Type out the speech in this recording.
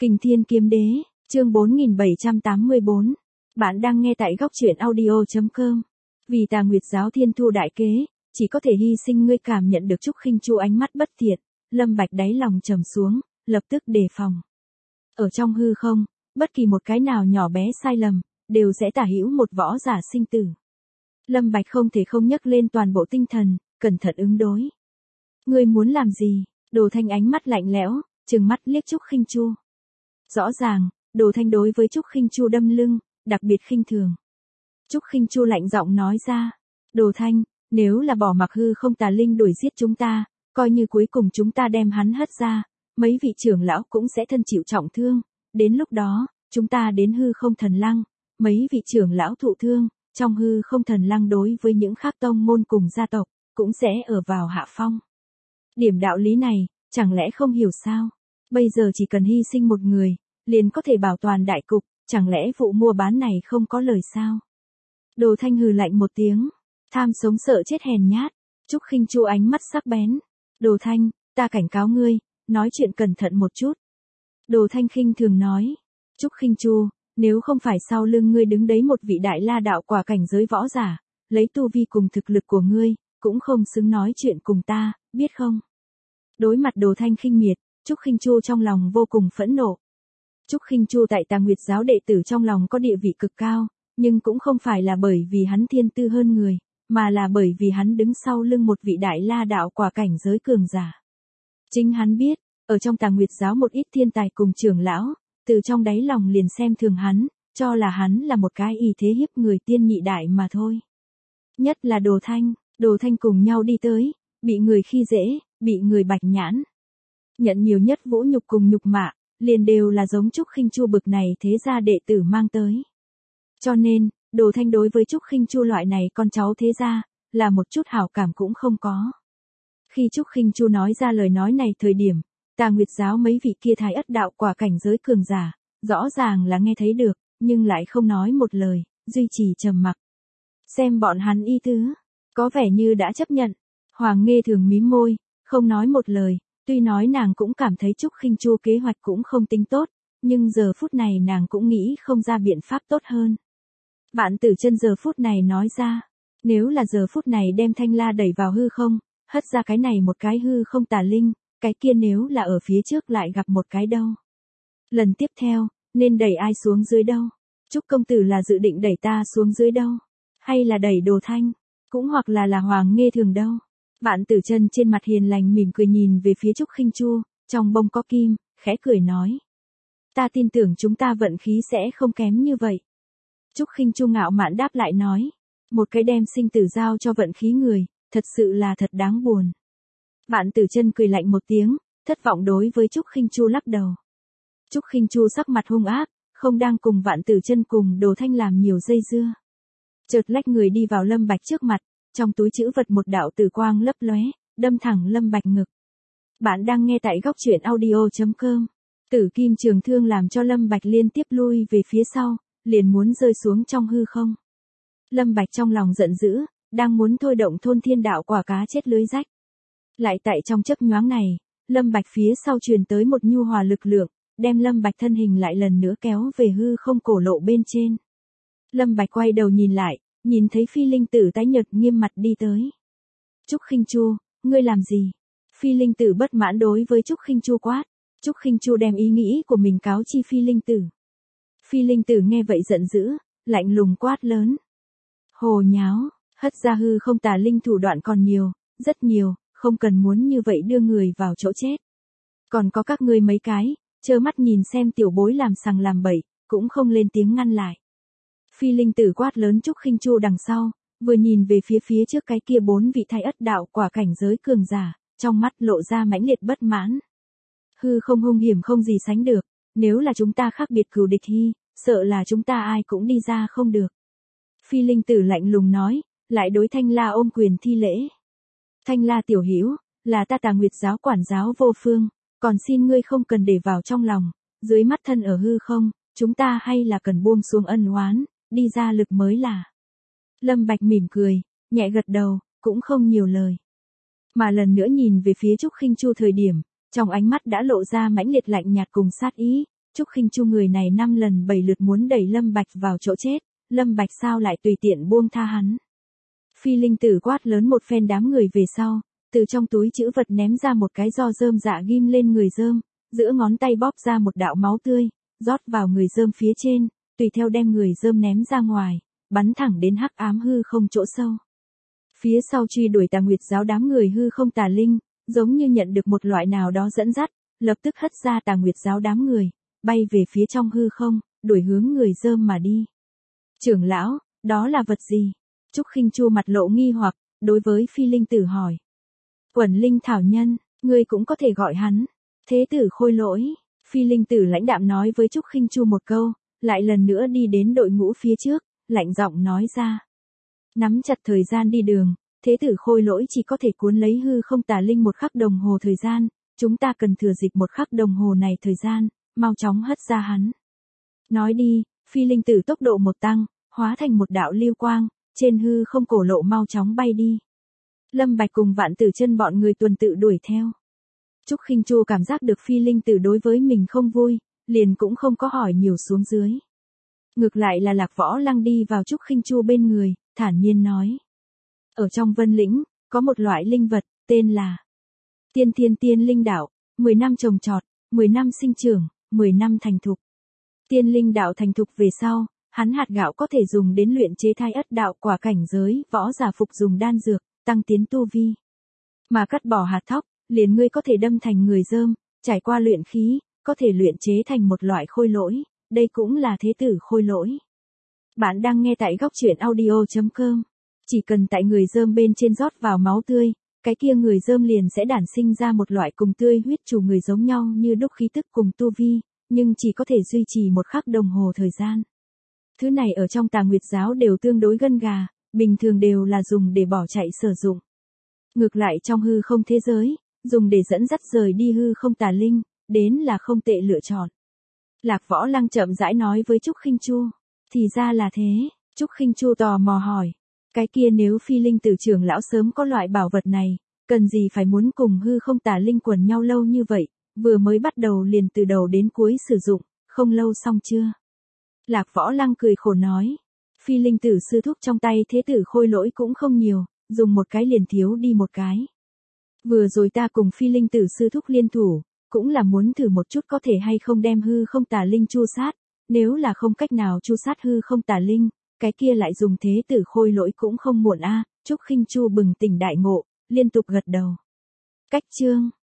Kình Thiên Kiếm Đế, chương 4784. Bạn đang nghe tại góc truyện audio.com. Vì Tà Nguyệt giáo thiên thu đại kế, chỉ có thể hy sinh ngươi. Cảm nhận được Trúc Khinh Chu ánh mắt bất thiện, Lâm Bạch đáy lòng trầm xuống, lập tức đề phòng. Ở trong hư không, bất kỳ một cái nào nhỏ bé sai lầm, đều sẽ tả hữu một võ giả sinh tử. Lâm Bạch không thể không nhấc lên toàn bộ tinh thần, cẩn thận ứng đối. Ngươi muốn làm gì? Đồ Thanh ánh mắt lạnh lẽo, trừng mắt liếc Trúc Khinh Chu. Rõ ràng, Đồ Thanh đối với Trúc Khinh Chu đâm lưng, đặc biệt khinh thường. Trúc Khinh Chu lạnh giọng nói ra, Đồ Thanh, nếu là bỏ mặc hư không tà linh đuổi giết chúng ta, coi như cuối cùng chúng ta đem hắn hất ra, mấy vị trưởng lão cũng sẽ thân chịu trọng thương, đến lúc đó, chúng ta đến hư không thần lăng, mấy vị trưởng lão thụ thương, trong hư không thần lăng đối với những khác tông môn cùng gia tộc, cũng sẽ ở vào hạ phong. Điểm đạo lý này, chẳng lẽ không hiểu sao? Bây giờ chỉ cần hy sinh một người, liền có thể bảo toàn đại cục, chẳng lẽ vụ mua bán này không có lời sao? Đồ Thanh hừ lạnh một tiếng, tham sống sợ chết hèn nhát. Trúc Khinh Chu ánh mắt sắc bén. Đồ Thanh, ta cảnh cáo ngươi, nói chuyện cẩn thận một chút. Đồ Thanh khinh thường nói. Trúc Khinh Chu, nếu không phải sau lưng ngươi đứng đấy một vị đại la đạo quả cảnh giới võ giả, lấy tu vi cùng thực lực của ngươi, cũng không xứng nói chuyện cùng ta, biết không? Đối mặt Đồ Thanh khinh miệt, Trúc Khinh Chu trong lòng vô cùng phẫn nộ. Trúc Khinh Chu tại Tà Nguyệt giáo đệ tử trong lòng có địa vị cực cao, nhưng cũng không phải là bởi vì hắn thiên tư hơn người, mà là bởi vì hắn đứng sau lưng một vị đại la đạo quả cảnh giới cường giả. Chính hắn biết, ở trong Tà Nguyệt giáo một ít thiên tài cùng trưởng lão, từ trong đáy lòng liền xem thường hắn, cho là hắn là một cái y thế hiếp người tiên nhị đại mà thôi. Nhất là Đồ Thanh cùng nhau đi tới, bị người khi dễ, bị người bạch nhãn. Nhận nhiều nhất vũ nhục cùng nhục mạ, liền đều là giống Trúc Khinh Chu bực này thế gia đệ tử mang tới. Cho nên, Đồ Thanh đối với Trúc Khinh Chu loại này con cháu thế gia, là một chút hảo cảm cũng không có. Khi Trúc Khinh Chu nói ra lời nói này thời điểm, Tà Nguyệt giáo mấy vị kia thái ất đạo quả cảnh giới cường giả, rõ ràng là nghe thấy được, nhưng lại không nói một lời, duy trì trầm mặc. Xem bọn hắn y tứ, có vẻ như đã chấp nhận. Hoàng Nghê thường mím môi, không nói một lời, tuy nói nàng cũng cảm thấy Trúc Khinh Chu kế hoạch cũng không tính tốt, nhưng giờ phút này nàng cũng nghĩ không ra biện pháp tốt hơn. Vạn Tử Chân giờ phút này nói ra, nếu là giờ phút này đem Thanh La đẩy vào hư không, hất ra cái này một cái hư không tà linh, cái kia nếu là ở phía trước lại gặp một cái đâu. Lần tiếp theo, nên đẩy ai xuống dưới đâu? Trúc công tử là dự định đẩy ta xuống dưới đâu? Hay là đẩy Đồ Thanh? Cũng hoặc là Hoàng Nghê thường đâu? Vạn Tử Chân trên mặt hiền lành mỉm cười nhìn về phía Trúc Khinh Chu, trong bông có kim, khẽ cười nói. Ta tin tưởng chúng ta vận khí sẽ không kém như vậy. Trúc Khinh Chu ngạo mạn đáp lại nói. Một cái đem sinh tử giao cho vận khí người, thật sự là thật đáng buồn. Vạn Tử Chân cười lạnh một tiếng, thất vọng đối với Trúc Khinh Chu lắc đầu. Trúc Khinh Chu sắc mặt hung ác, không đang cùng Vạn Tử Chân cùng Đồ Thanh làm nhiều dây dưa. Chợt lách người đi vào Lâm Bạch trước mặt, trong túi trữ vật một đạo tử quang lấp lóe, đâm thẳng Lâm Bạch ngực. Bạn đang nghe tại góc truyện audio.com. Tử kim trường thương làm cho Lâm Bạch liên tiếp lui về phía sau, liền muốn rơi xuống trong hư không. Lâm Bạch trong lòng giận dữ, đang muốn thôi động thôn thiên đạo quả cá chết lưới rách. Lại tại trong chớp nhoáng này, Lâm Bạch phía sau truyền tới một nhu hòa lực lượng, đem Lâm Bạch thân hình lại lần nữa kéo về hư không cổ lộ bên trên. Lâm Bạch quay đầu nhìn lại, nhìn thấy Phi Linh Tử tái nhợt nghiêm mặt đi tới. Trúc Khinh Chu, ngươi làm gì? Phi Linh Tử bất mãn đối với Trúc Khinh Chu quát. Trúc Khinh Chu đem ý nghĩ của mình cáo chi Phi Linh Tử. Phi Linh Tử nghe vậy giận dữ, lạnh lùng quát lớn. Hồ nháo, hất ra hư không tà linh thủ đoạn còn nhiều, rất nhiều, không cần muốn như vậy đưa người vào chỗ chết. Còn có các ngươi mấy cái, trơ mắt nhìn xem tiểu bối làm sằng làm bậy, cũng không lên tiếng ngăn lại. Phi Linh Tử quát lớn Trúc Khinh Chu đằng sau, vừa nhìn về phía trước cái kia 4 vị thái ất đạo quả cảnh giới cường giả, trong mắt lộ ra mãnh liệt bất mãn. Hư không hung hiểm không gì sánh được, nếu là chúng ta khác biệt cừu địch hi, sợ là chúng ta ai cũng đi ra không được. Phi Linh Tử lạnh lùng nói, lại đối Thanh La ôm quyền thi lễ. Thanh La tiểu hữu, là ta Tà Nguyệt giáo quản giáo vô phương, còn xin ngươi không cần để vào trong lòng, dưới mắt thân ở hư không, chúng ta hay là cần buông xuống ân oán, đi ra lực mới là. Lâm Bạch mỉm cười, nhẹ gật đầu, cũng không nhiều lời. Mà lần nữa nhìn về phía Trúc Khinh Chu thời điểm, trong ánh mắt đã lộ ra mãnh liệt lạnh nhạt cùng sát ý, Trúc Khinh Chu người này 5 lần 7 lượt muốn đẩy Lâm Bạch vào chỗ chết, Lâm Bạch sao lại tùy tiện buông tha hắn. Phi linh tử quát lớn một phen đám người về sau, từ trong túi trữ vật ném ra một cái giò rơm dạ ghim lên người rơm, giữa ngón tay bóp ra một đạo máu tươi, rót vào người rơm phía trên, tùy theo đem người rơm ném ra ngoài, bắn thẳng đến hắc ám hư không chỗ sâu. Phía sau truy đuổi Tà Nguyệt giáo đám người hư không tà linh, giống như nhận được một loại nào đó dẫn dắt, lập tức hất ra Tà Nguyệt giáo đám người, bay về phía trong hư không, đuổi hướng người rơm mà đi. Trưởng lão, đó là vật gì? Trúc Khinh Chu mặt lộ nghi hoặc, đối với Phi linh tử hỏi. Quẩn linh thảo nhân, ngươi cũng có thể gọi hắn. Thế tử Khôi Lỗi. Phi linh tử lãnh đạm nói với Trúc Khinh Chu một câu, lại lần nữa đi đến đội ngũ phía trước, lạnh giọng nói ra. Nắm chặt thời gian đi đường, thế tử Khôi Lỗi chỉ có thể cuốn lấy hư không tà linh 1 khắc đồng hồ thời gian, chúng ta cần thừa dịp 1 khắc đồng hồ này thời gian, mau chóng hất ra hắn. Nói đi, Phi linh tử tốc độ một tăng, hóa thành một đạo lưu quang, trên hư không cổ lộ mau chóng bay đi. Lâm Bạch cùng Vạn Tử Chân bọn người tuần tự đuổi theo. Trúc Khinh Chu cảm giác được Phi linh tử đối với mình không vui, liền cũng không có hỏi nhiều xuống dưới. Ngược lại là Lạc Võ Lăng đi vào Trúc Khinh Chu bên người, thản nhiên nói. Ở trong Vân Lĩnh, có một loại linh vật, tên là Tiên Thiên Tiên Linh Đạo, 10 năm trồng trọt, 10 năm sinh trưởng, 10 năm thành thục. Tiên Linh Đạo thành thục về sau, hắn hạt gạo có thể dùng đến luyện chế thai ất đạo quả cảnh giới, võ giả phục dùng đan dược, tăng tiến tu vi. Mà cắt bỏ hạt thóc, liền ngươi có thể đâm thành người rơm, trải qua luyện khí, có thể luyện chế thành một loại khôi lỗi, đây cũng là thế tử Khôi Lỗi. Bạn đang nghe tại góc truyện audio.com. Chỉ cần tại người rơm bên trên rót vào máu tươi, cái kia người rơm liền sẽ đản sinh ra một loại cùng tươi huyết chủ người giống nhau như đúc khí tức cùng tu vi, nhưng chỉ có thể duy trì 1 khắc đồng hồ thời gian. Thứ này ở trong Tà Nguyệt giáo đều tương đối gân gà, bình thường đều là dùng để bỏ chạy sử dụng. Ngược lại trong hư không thế giới, dùng để dẫn dắt rời đi hư không tà linh, đến là không tệ lựa chọn. Lạc Võ Lăng chậm rãi nói với Trúc Khinh Chu. Thì ra là thế, Trúc Khinh Chu tò mò hỏi. Cái kia nếu Phi linh tử trưởng lão sớm có loại bảo vật này, cần gì phải muốn cùng hư không tà linh quần nhau lâu như vậy, vừa mới bắt đầu liền từ đầu đến cuối sử dụng, không lâu xong chưa? Lạc Võ Lăng cười khổ nói. Phi linh tử sư thúc trong tay thế tử Khôi Lỗi cũng không nhiều, dùng một cái liền thiếu đi một cái. Vừa rồi ta cùng Phi linh tử sư thúc liên thủ, cũng là muốn thử một chút có thể hay không đem hư không tà linh chu sát, nếu là không cách nào chu sát hư không tà linh, cái kia lại dùng thế tử Khôi Lỗi cũng không muộn a. Trúc Khinh Chu bừng tỉnh đại ngộ, liên tục gật đầu. Cách chương